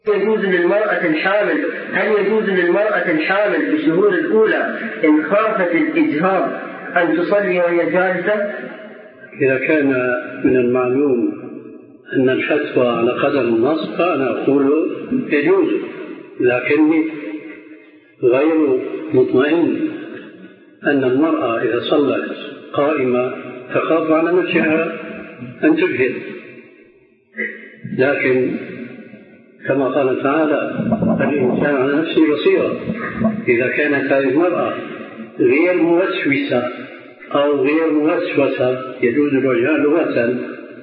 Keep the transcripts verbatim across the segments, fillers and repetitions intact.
يجوز للمرأة الحامل هل يجوز للمرأة الحامل في الشهور الأولى إن خافت الإجهاض أن تصلي وهي جالسة؟ إذا كان من المعلوم أن الفتوى على قدر النص فأنا أقول يجوز، لكني غير مطمئن أن المرأة إذا صلت قائمة تخاف على نفسها أن تجهد، لكن كما قال تعالى الإنسان على نفسه بصيرة. إذا كانت هذه المرأة غير موسوسة أو غير موسوسة يجوز الوجهان لغة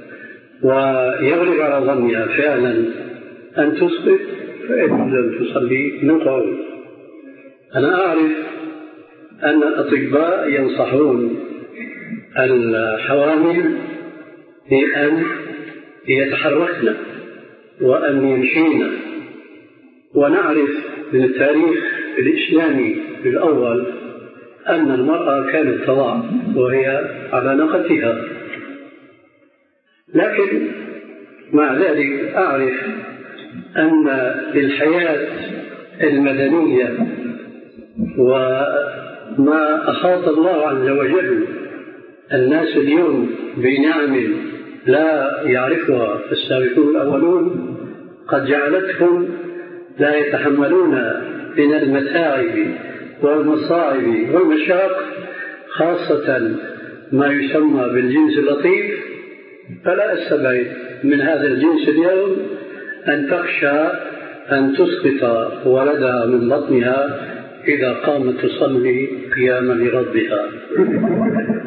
ويغلب على ظنها فعلا أن تسقط فيجوز أن تصلي من قول. أنا أعرف أن الأطباء ينصحون الحوامل بأن يتحركن وأن يمشين، ونعرف من التاريخ الإسلامي الأول أن المرأة كانت تضع وهي على ناقتها، لكن مع ذلك أعرف أن للحياة المدنية وما أحاط الله عز وجل الناس اليوم بنعم لا يعرفها السابقون الأولون قد جعلتهم لا يتحملون من المتاعب والمصاعب والمشاق، خاصة ما يسمى بالجنس اللطيف. فلا أستبعد من هذا الجنس اليوم أن تخشى أن تسقط ولدها من بطنها إذا قامت تصلي قياما لربها.